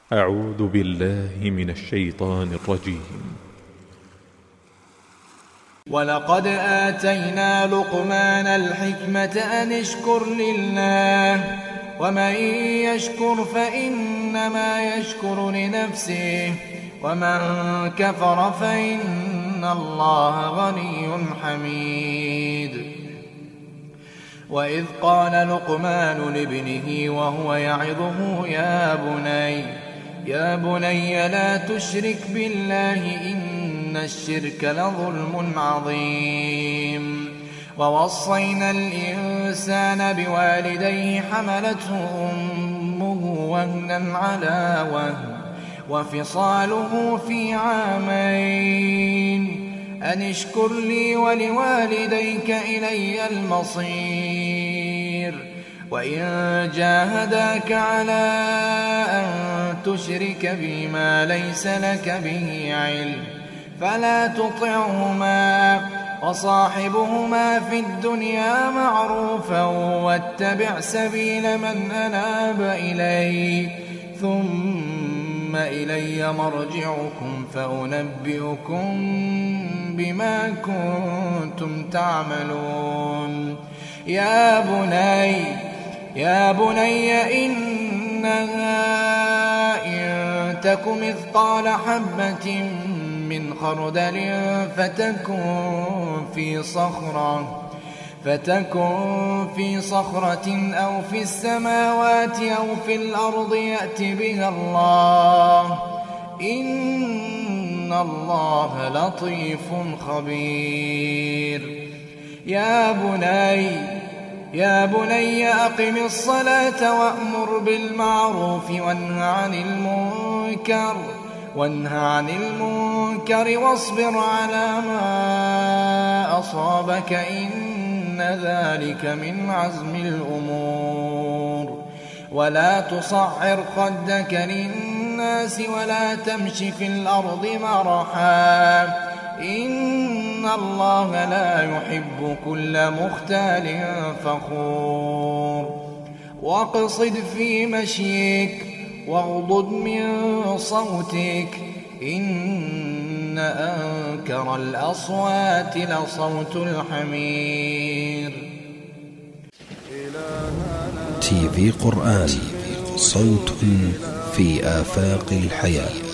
أعوذ بالله من الشيطان الرجيم. ولقد آتينا لقمان الحكمة أن اشكر لله ومن يشكر فإنما يشكر لنفسه ومن كفر فإن الله غني حميد. وإذ قال لقمان لابنه وهو يعظه يا بني لا تشرك بالله إن الشرك لظلم عظيم. ووصينا الإنسان بوالديه حملته أمه وهنا على وهن وفصاله في عامين أن اشكر لي ولوالديك إلي المصير. وإن جاهداك على أن تشرك بي ما ليس لك به علم فلا تطعهما وصاحبهما في الدنيا معروفا واتبع سبيل من أناب إلي ثم إلي مرجعكم فأنبئكم بما كنتم تعملون. يا بني إنها إن تك مثقال حبة من خردل فتكن في صخرة أو في السماوات أو في الأرض يأت بها الله إن الله لطيف خبير. يا بني أقم الصلاة وأمر بالمعروف وانه عن المنكر واصبر على ما أصابك إن ذلك من عزم الأمور. ولا تصعر خدك للناس ولا تمش في الأرض مرحا إن الله لا يحب كل مختال فخور. واقصد في مشيك واغضض من صوتك إن أنكر الأصوات لصوت الحمير. TV قرآن صوت في آفاق الحياة.